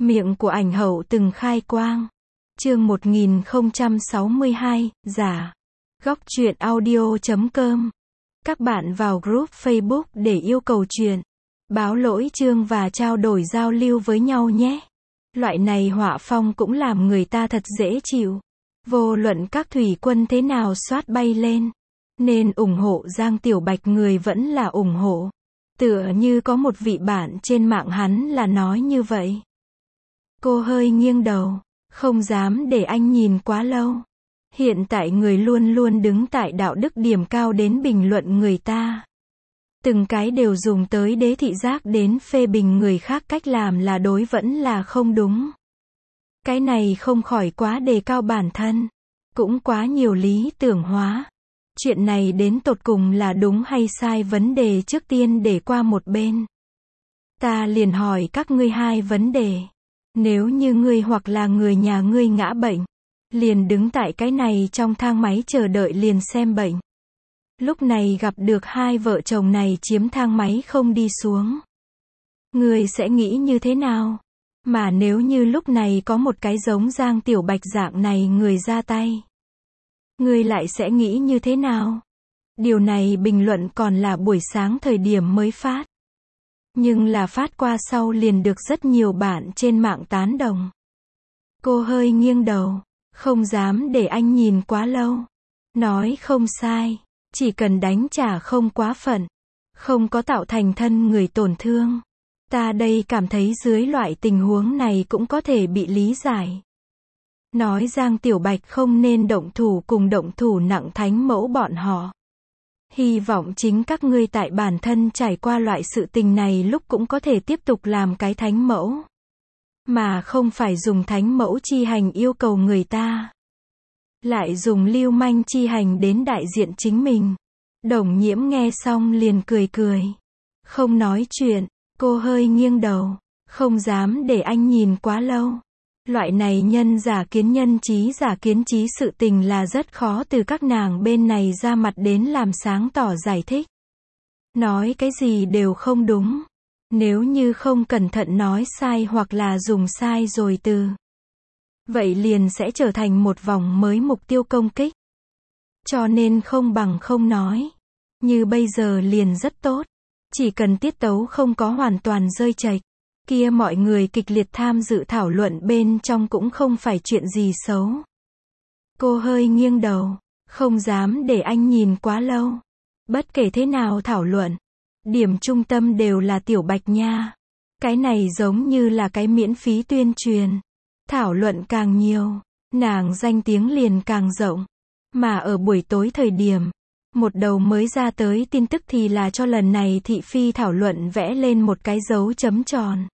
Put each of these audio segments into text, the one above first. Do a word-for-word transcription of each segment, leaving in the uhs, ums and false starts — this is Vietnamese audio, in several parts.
Miệng của ảnh hậu từng khai quang. Chương một nghìn không trăm sáu mươi hai, giả. Góc truyện audio chấm com. Các bạn vào group Facebook để yêu cầu truyện, báo lỗi chương và trao đổi giao lưu với nhau nhé. Loại này họa phong cũng làm người ta thật dễ chịu. Vô luận các thủy quân thế nào xoát bay lên, nên ủng hộ Giang Tiểu Bạch người vẫn là ủng hộ. Tựa như có một vị bạn trên mạng hắn là nói như vậy. Cô hơi nghiêng đầu, không dám để anh nhìn quá lâu. Hiện tại người luôn luôn đứng tại đạo đức điểm cao đến bình luận người ta. Từng cái đều dùng tới đế thị giác đến phê bình người khác cách làm là đối vẫn là không đúng. Cái này không khỏi quá đề cao bản thân, cũng quá nhiều lý tưởng hóa. Chuyện này đến tột cùng là đúng hay sai vấn đề trước tiên để qua một bên. Ta liền hỏi các ngươi hai vấn đề. Nếu như ngươi hoặc là người nhà ngươi ngã bệnh, liền đứng tại cái này trong thang máy chờ đợi liền xem bệnh. Lúc này gặp được hai vợ chồng này chiếm thang máy không đi xuống. Ngươi sẽ nghĩ như thế nào? Mà nếu như lúc này có một cái giống Giang Tiểu Bạch dạng này người ra tay, ngươi lại sẽ nghĩ như thế nào? Điều này bình luận còn là buổi sáng thời điểm mới phát. Nhưng là phát qua sau liền được rất nhiều bạn trên mạng tán đồng. Cô hơi nghiêng đầu, không dám để anh nhìn quá lâu. Nói không sai, chỉ cần đánh trả không quá phận, không có tạo thành thân người tổn thương. Ta đây cảm thấy dưới loại tình huống này cũng có thể bị lý giải. Nói Giang Tiểu Bạch không nên động thủ cùng động thủ nặng thánh mẫu bọn họ. Hy vọng chính các ngươi tại bản thân trải qua loại sự tình này lúc cũng có thể tiếp tục làm cái thánh mẫu. Mà không phải dùng thánh mẫu chi hành yêu cầu người ta. Lại dùng lưu manh chi hành đến đại diện chính mình. Đồng Nhiễm nghe xong liền cười cười. Không nói chuyện, cô hơi nghiêng đầu. Không dám để anh nhìn quá lâu. Loại này nhân giả kiến nhân trí giả kiến trí sự tình là rất khó từ các nàng bên này ra mặt đến làm sáng tỏ giải thích. Nói cái gì đều không đúng. Nếu như không cẩn thận nói sai hoặc là dùng sai rồi từ, vậy liền sẽ trở thành một vòng mới mục tiêu công kích. Cho nên không bằng không nói. Như bây giờ liền rất tốt. Chỉ cần tiết tấu không có hoàn toàn rơi chệch, kia mọi người kịch liệt tham dự thảo luận bên trong cũng không phải chuyện gì xấu. Cô hơi nghiêng đầu, không dám để anh nhìn quá lâu. Bất kể thế nào thảo luận, điểm trung tâm đều là Tiểu Bạch nha. Cái này giống như là cái miễn phí tuyên truyền. Thảo luận càng nhiều, nàng danh tiếng liền càng rộng. Mà ở buổi tối thời điểm, một đầu mới ra tới tin tức thì là cho lần này thị phi thảo luận vẽ lên một cái dấu chấm tròn.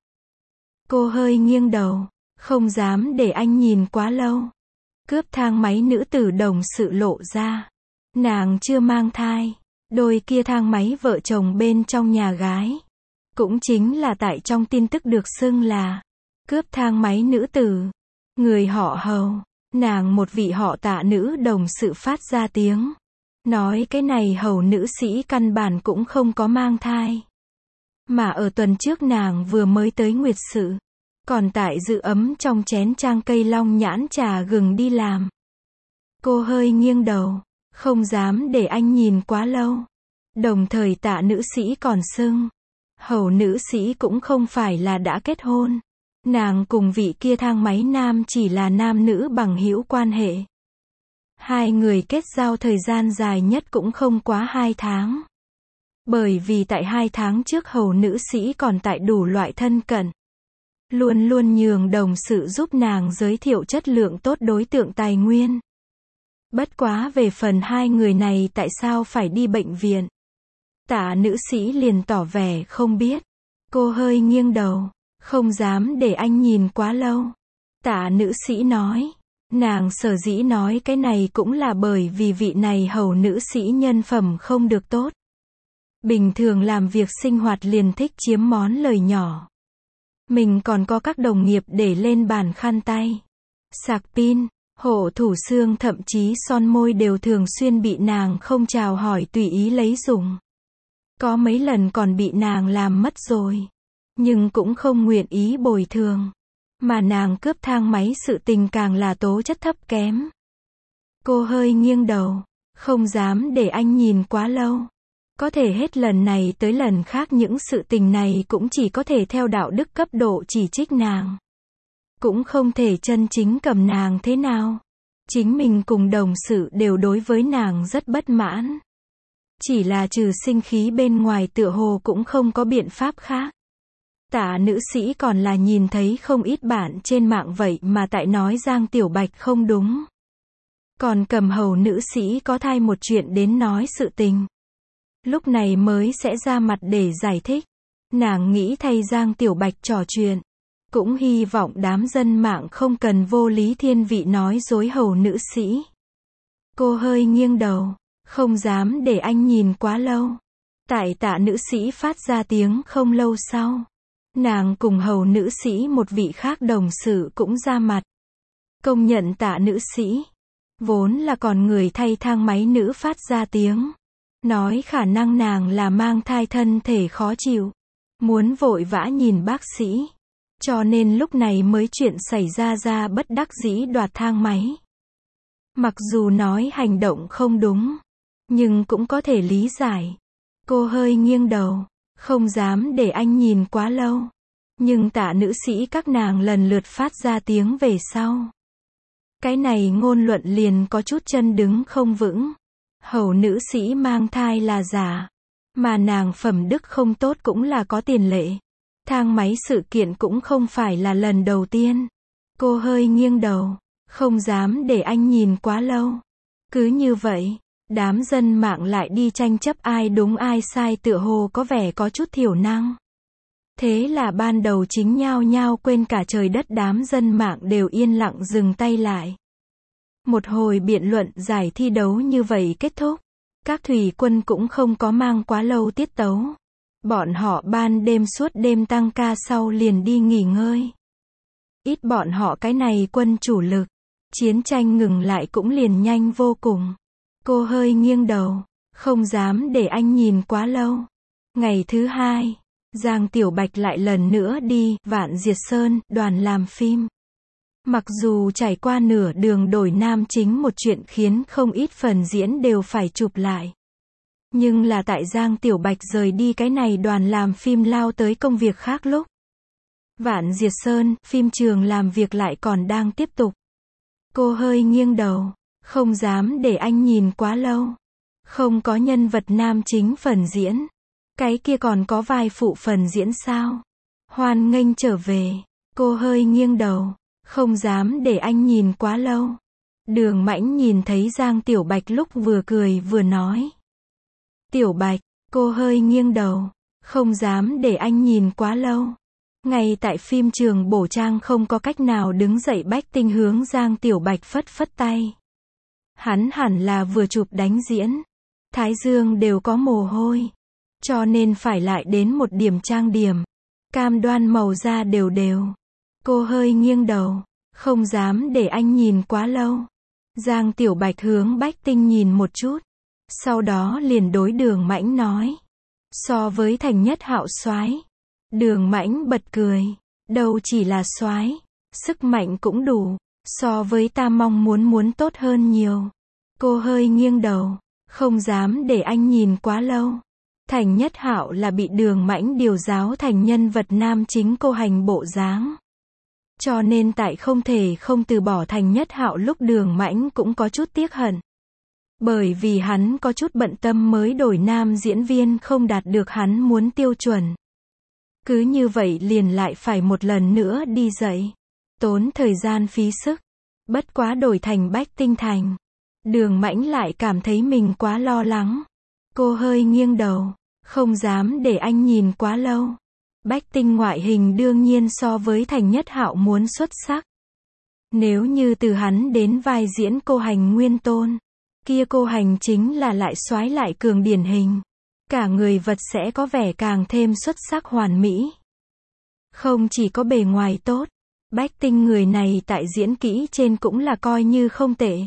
Cô hơi nghiêng đầu, không dám để anh nhìn quá lâu. Cướp thang máy nữ tử đồng sự lộ ra. Nàng chưa mang thai. Đôi kia thang máy vợ chồng bên trong nhà gái. Cũng chính là tại trong tin tức được xưng là cướp thang máy nữ tử. Người họ Hầu. Nàng một vị họ Tạ nữ đồng sự phát ra tiếng. Nói cái này Hầu nữ sĩ căn bản cũng không có mang thai. Mà ở tuần trước nàng vừa mới tới nguyệt sự. Còn tại giữ ấm trong chén trang cây long nhãn trà gừng đi làm. Cô hơi nghiêng đầu, không dám để anh nhìn quá lâu. Đồng thời Tạ nữ sĩ còn xưng, Hầu nữ sĩ cũng không phải là đã kết hôn. Nàng cùng vị kia thang máy nam chỉ là nam nữ bằng hữu quan hệ. Hai người kết giao thời gian dài nhất cũng không quá hai tháng. Bởi vì tại hai tháng trước Hầu nữ sĩ còn tại đủ loại thân cận. Luôn luôn nhường đồng sự giúp nàng giới thiệu chất lượng tốt đối tượng tài nguyên. Bất quá về phần hai người này tại sao phải đi bệnh viện. Tạ nữ sĩ liền tỏ vẻ không biết. Cô hơi nghiêng đầu, không dám để anh nhìn quá lâu. Tạ nữ sĩ nói, nàng sở dĩ nói cái này cũng là bởi vì vị này Hầu nữ sĩ nhân phẩm không được tốt. Bình thường làm việc sinh hoạt liền thích chiếm món lời nhỏ. Mình còn có các đồng nghiệp để lên bàn khăn tay, sạc pin, hộ thủ xương thậm chí son môi đều thường xuyên bị nàng không chào hỏi tùy ý lấy dùng. Có mấy lần còn bị nàng làm mất rồi. Nhưng cũng không nguyện ý bồi thường. Mà nàng cướp thang máy sự tình càng là tố chất thấp kém. Cô hơi nghiêng đầu, không dám để anh nhìn quá lâu. Có thể hết lần này tới lần khác những sự tình này cũng chỉ có thể theo đạo đức cấp độ chỉ trích nàng. Cũng không thể chân chính cầm nàng thế nào. Chính mình cùng đồng sự đều đối với nàng rất bất mãn. Chỉ là trừ sinh khí bên ngoài tựa hồ cũng không có biện pháp khác. Tạ nữ sĩ còn là nhìn thấy không ít bạn trên mạng vậy mà tại nói Giang Tiểu Bạch không đúng. Còn Cầm Hầu nữ sĩ có thai một chuyện đến nói sự tình. Lúc này mới sẽ ra mặt để giải thích. Nàng nghĩ thay Giang Tiểu Bạch trò chuyện. Cũng hy vọng đám dân mạng không cần vô lý thiên vị nói dối Hầu nữ sĩ. Cô hơi nghiêng đầu, không dám để anh nhìn quá lâu. Tại Tạ nữ sĩ phát ra tiếng không lâu sau. Nàng cùng Hầu nữ sĩ một vị khác đồng sự cũng ra mặt. Công nhận Tạ nữ sĩ. Vốn là còn người thay thang máy nữ phát ra tiếng. Nói khả năng nàng là mang thai thân thể khó chịu. Muốn vội vã nhìn bác sĩ. Cho nên lúc này mới chuyện xảy ra ra bất đắc dĩ đoạt thang máy. Mặc dù nói hành động không đúng. Nhưng cũng có thể lý giải. Cô hơi nghiêng đầu. Không dám để anh nhìn quá lâu. Nhưng Tạ nữ sĩ các nàng lần lượt phát ra tiếng về sau. Cái này ngôn luận liền có chút chân đứng không vững. Hầu nữ sĩ mang thai là giả. Mà nàng phẩm đức không tốt cũng là có tiền lệ. Thang máy sự kiện cũng không phải là lần đầu tiên. Cô hơi nghiêng đầu. Không dám để anh nhìn quá lâu. Cứ như vậy. Đám dân mạng lại đi tranh chấp ai đúng ai sai tựa hồ có vẻ có chút thiểu năng. Thế là ban đầu chính nhao nhao quên cả trời đất đám dân mạng đều yên lặng dừng tay lại. Một hồi biện luận giải thi đấu như vậy kết thúc. Các thủy quân cũng không có mang quá lâu tiết tấu. Bọn họ ban đêm suốt đêm tăng ca sau liền đi nghỉ ngơi. Ít bọn họ cái này quân chủ lực. Chiến tranh ngừng lại cũng liền nhanh vô cùng. Cô hơi nghiêng đầu. Không dám để anh nhìn quá lâu. Ngày thứ hai. Giang Tiểu Bạch lại lần nữa đi Vạn Diệt Sơn, đoàn làm phim. Mặc dù trải qua nửa đường đổi nam chính một chuyện khiến không ít phần diễn đều phải chụp lại. Nhưng là tại Giang Tiểu Bạch rời đi cái này đoàn làm phim lao tới công việc khác lúc. Vạn Diệt Sơn, phim trường làm việc lại còn đang tiếp tục. Cô hơi nghiêng đầu, không dám để anh nhìn quá lâu. Không có nhân vật nam chính phần diễn. Cái kia còn có vài phụ phần diễn sao? Hoan nghênh trở về. Cô hơi nghiêng đầu. Không dám để anh nhìn quá lâu. Đường Mãnh nhìn thấy Giang Tiểu Bạch lúc vừa cười vừa nói. Tiểu Bạch, cô hơi nghiêng đầu. Không dám để anh nhìn quá lâu. Ngay tại phim trường bổ trang không có cách nào đứng dậy Bách Tinh hướng Giang Tiểu Bạch phất phất tay. Hắn hẳn là vừa chụp đánh diễn. Thái dương đều có mồ hôi. Cho nên phải lại đến một điểm trang điểm. Cam đoan màu da đều đều. Cô hơi nghiêng đầu. Không dám để anh nhìn quá lâu. Giang Tiểu Bạch hướng Bách Tinh nhìn một chút. Sau đó liền đối Đường Mãnh nói. So với Thành Nhất Hạo soái. Đường Mãnh bật cười. Đâu chỉ là soái, sức mạnh cũng đủ. So với ta mong muốn muốn tốt hơn nhiều. Cô hơi nghiêng đầu. Không dám để anh nhìn quá lâu. Thành Nhất Hạo là bị Đường Mãnh điều giáo thành nhân vật nam chính cô hành bộ dáng. Cho nên tại không thể không từ bỏ Thành Nhất Hạo lúc Đường Mãnh cũng có chút tiếc hận. Bởi vì hắn có chút bận tâm mới đổi nam diễn viên không đạt được hắn muốn tiêu chuẩn. Cứ như vậy liền lại phải một lần nữa đi dậy. Tốn thời gian phí sức. Bất quá đổi thành Bách Tinh Thành. Đường Mãnh lại cảm thấy mình quá lo lắng. Cô hơi nghiêng đầu. Không dám để anh nhìn quá lâu. Bách Tinh ngoại hình đương nhiên so với Thành Nhất Hạo muốn xuất sắc. Nếu như từ hắn đến vai diễn cô hành nguyên tôn. Kia cô hành chính là lại soái lại cường điển hình. Cả người vật sẽ có vẻ càng thêm xuất sắc hoàn mỹ. Không chỉ có bề ngoài tốt. Bách Tinh người này tại diễn kỹ trên cũng là coi như không tệ.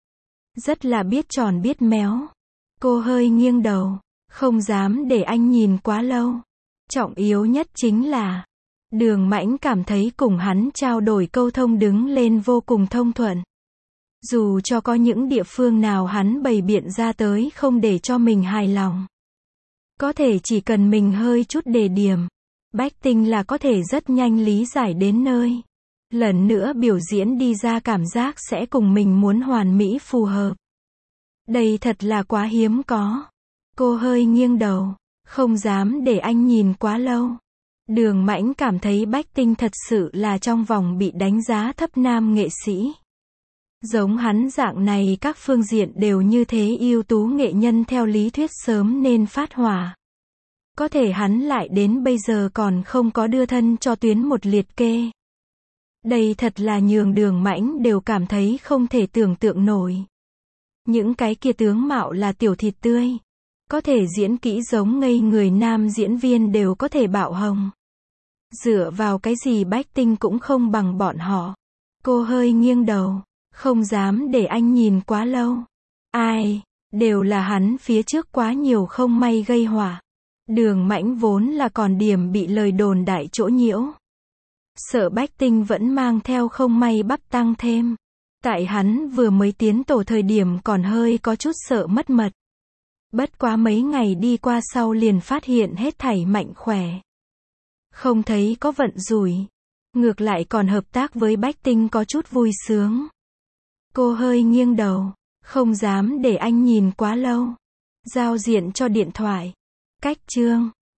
Rất là biết tròn biết méo. Cô hơi nghiêng đầu. Không dám để anh nhìn quá lâu. Trọng yếu nhất chính là Đường Mãnh cảm thấy cùng hắn trao đổi câu thông đứng lên vô cùng thông thuận. Dù cho có những địa phương nào hắn bày biện ra tới không để cho mình hài lòng. Có thể chỉ cần mình hơi chút đề điểm, Bách Tinh là có thể rất nhanh lý giải đến nơi. Lần nữa biểu diễn đi ra cảm giác sẽ cùng mình muốn hoàn mỹ phù hợp. Đây thật là quá hiếm có. Cô hơi nghiêng đầu, không dám để anh nhìn quá lâu. Đường Mãnh cảm thấy Bách Tinh thật sự là trong vòng bị đánh giá thấp nam nghệ sĩ. Giống hắn dạng này các phương diện đều như thế ưu tú nghệ nhân theo lý thuyết sớm nên phát hỏa. Có thể hắn lại đến bây giờ còn không có đưa thân cho tuyến một liệt kê. Đây thật là nhường Đường Mãnh đều cảm thấy không thể tưởng tượng nổi. Những cái kia tướng mạo là tiểu thịt tươi. Có thể diễn kỹ giống ngây người nam diễn viên đều có thể bạo hồng. Dựa vào cái gì Bách Tinh cũng không bằng bọn họ. Cô hơi nghiêng đầu, không dám để anh nhìn quá lâu. Ai, đều là hắn phía trước quá nhiều không may gây họa. Đường Mãnh vốn là còn điểm bị lời đồn đại chỗ nhiễu. Sợ Bách Tinh vẫn mang theo không may bắp tăng thêm. Tại hắn vừa mới tiến tổ thời điểm còn hơi có chút sợ mất mật. Bất quá mấy ngày đi qua sau liền phát hiện hết thảy mạnh khỏe. Không thấy có vận rủi. Ngược lại còn hợp tác với Bách Tinh có chút vui sướng. Cô hơi nghiêng đầu, không dám để anh nhìn quá lâu. Giao diện cho điện thoại. Cách chương